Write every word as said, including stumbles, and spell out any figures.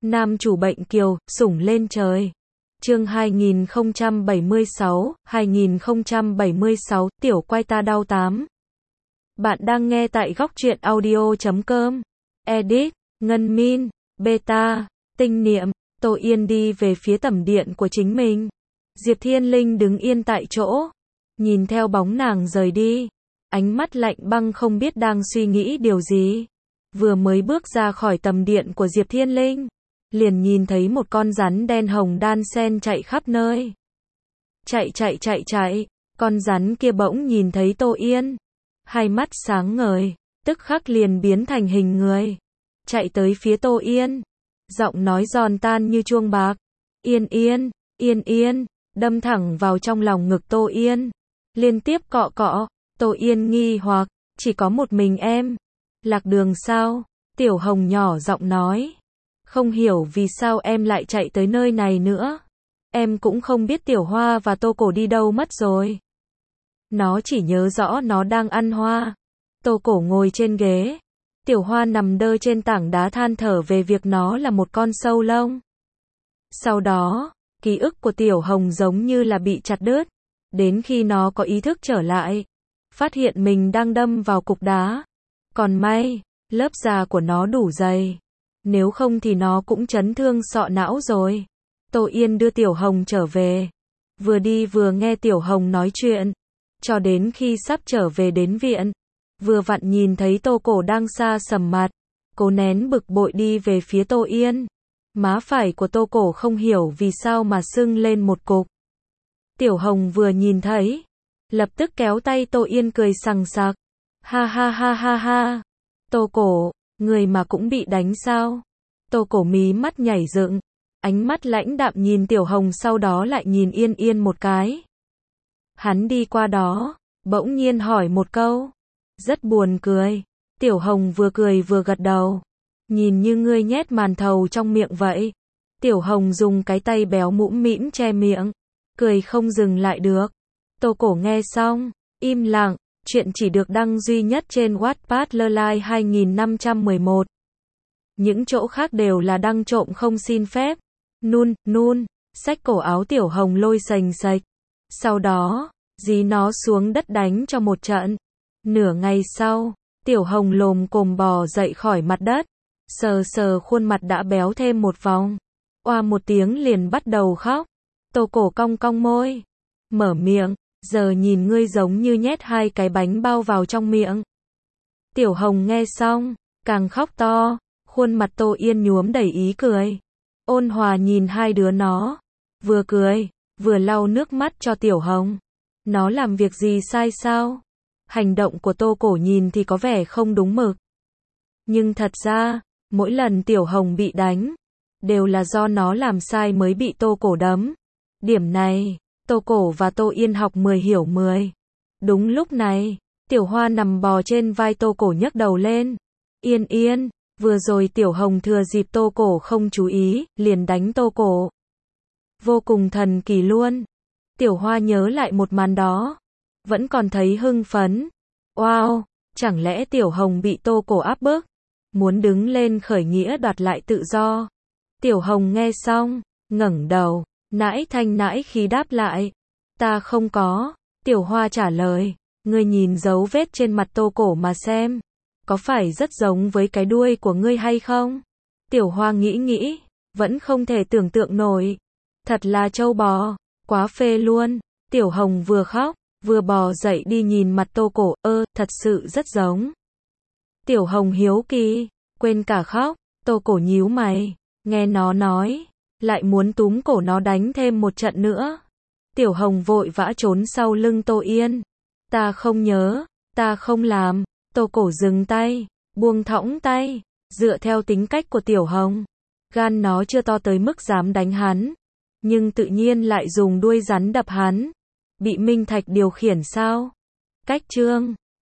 Nam chủ bệnh kiều, sủng lên trời. Chương hai nghìn không trăm bảy mươi sáu, hai nghìn không trăm bảy mươi sáu, tiểu quay ta đau tám. Bạn đang nghe tại góc truyện audio chấm com. Edit, Ngân Min, Beta, Tinh Niệm, Tô Yên đi về phía tẩm điện của chính mình. Diệp Thiên Linh đứng yên tại chỗ, nhìn theo bóng nàng rời đi, ánh mắt lạnh băng không biết đang suy nghĩ điều gì. Vừa mới bước ra khỏi tầm điện của Diệp Thiên Linh, liền nhìn thấy một con rắn đen hồng đan sen chạy khắp nơi. Chạy chạy chạy chạy, con rắn kia bỗng nhìn thấy Tô Yên, hai mắt sáng ngời, tức khắc liền biến thành hình người, chạy tới phía Tô Yên, giọng nói giòn tan như chuông bạc. Yên Yên, Yên Yên, đâm thẳng vào trong lòng ngực Tô Yên, liên tiếp cọ cọ. Tô Yên nghi hoặc, chỉ có một mình em, lạc đường sao? Tiểu Hồng nhỏ giọng nói, không hiểu vì sao em lại chạy tới nơi này nữa. Em cũng không biết Tiểu Hoa và Tô Cổ đi đâu mất rồi. Nó chỉ nhớ rõ nó đang ăn hoa. Tô Cổ ngồi trên ghế, Tiểu Hoa nằm đơ trên tảng đá than thở về việc nó là một con sâu lông. Sau đó, ký ức của Tiểu Hồng giống như là bị chặt đứt, đến khi nó có ý thức trở lại, phát hiện mình đang đâm vào cục đá. Còn may, lớp da của nó đủ dày, nếu không thì nó cũng chấn thương sọ não rồi. Tô Yên đưa Tiểu Hồng trở về, vừa đi vừa nghe Tiểu Hồng nói chuyện, cho đến khi sắp trở về đến viện, vừa vặn nhìn thấy Tô Cổ đang xa sầm mặt, cố nén bực bội đi về phía Tô Yên. Má phải của Tô Cổ không hiểu vì sao mà sưng lên một cục. Tiểu Hồng vừa nhìn thấy, lập tức kéo tay Tô Yên cười sằng sặc. Ha ha ha ha ha. Tô Cổ, người mà cũng bị đánh sao? Tô Cổ mí mắt nhảy dựng, ánh mắt lãnh đạm nhìn Tiểu Hồng, sau đó lại nhìn Yên Yên một cái. Hắn đi qua đó, bỗng nhiên hỏi một câu, rất buồn cười. Tiểu Hồng vừa cười vừa gật đầu, nhìn như ngươi nhét màn thầu trong miệng vậy. Tiểu Hồng dùng cái tay béo mũm mĩm che miệng, cười không dừng lại được. Tô Cổ nghe xong, im lặng. Chuyện chỉ được đăng duy nhất trên Wattpad Lolai hai nghìn năm trăm mười một. Những chỗ khác đều là đăng trộm không xin phép. Nun, nun, xách cổ áo Tiểu Hồng lôi sành sạch. Sau đó, dí nó xuống đất đánh cho một trận. Nửa ngày sau, Tiểu Hồng lồm cồm bò dậy khỏi mặt đất, sờ sờ khuôn mặt đã béo thêm một vòng. Oa một tiếng liền bắt đầu khóc. Tô Cổ cong cong môi, mở miệng, giờ nhìn ngươi giống như nhét hai cái bánh bao vào trong miệng. Tiểu Hồng nghe xong, càng khóc to, khuôn mặt Tô Yên nhuốm đầy ý cười. Ôn hòa nhìn hai đứa nó, vừa cười, vừa lau nước mắt cho Tiểu Hồng. Nó làm việc gì sai sao? Hành động của Tô Cổ nhìn thì có vẻ không đúng mực. Nhưng thật ra, mỗi lần Tiểu Hồng bị đánh, đều là do nó làm sai mới bị Tô Cổ đấm. Điểm này, Tô Cổ và Tô Yên học mười hiểu mười. Đúng lúc này, Tiểu Hoa nằm bò trên vai Tô Cổ nhấc đầu lên. Yên Yên, vừa rồi Tiểu Hồng thừa dịp Tô Cổ không chú ý, liền đánh Tô Cổ. Vô cùng thần kỳ luôn. Tiểu Hoa nhớ lại một màn đó, vẫn còn thấy hưng phấn. Wow, chẳng lẽ Tiểu Hồng bị Tô Cổ áp bức, muốn đứng lên khởi nghĩa đoạt lại tự do. Tiểu Hồng nghe xong, ngẩng đầu, nãi thanh nãi khí đáp lại. Ta không có. Tiểu Hoa trả lời, ngươi nhìn dấu vết trên mặt Tô Cổ mà xem, có phải rất giống với cái đuôi của ngươi hay không? Tiểu Hoa nghĩ nghĩ, vẫn không thể tưởng tượng nổi. Thật là trâu bò, quá phê luôn. Tiểu Hồng vừa khóc, vừa bò dậy đi nhìn mặt Tô Cổ, ơ, thật sự rất giống. Tiểu Hồng hiếu kỳ, quên cả khóc. Tô Cổ nhíu mày, nghe nó nói, lại muốn túm cổ nó đánh thêm một trận nữa. Tiểu Hồng vội vã trốn sau lưng Tô Yên. Ta không nhớ, ta không làm. Tô Cổ dừng tay, buông thõng tay. Dựa theo tính cách của Tiểu Hồng, gan nó chưa to tới mức dám đánh hắn, nhưng tự nhiên lại dùng đuôi rắn đập hắn. Bị Minh Thạch điều khiển sao? Cách chương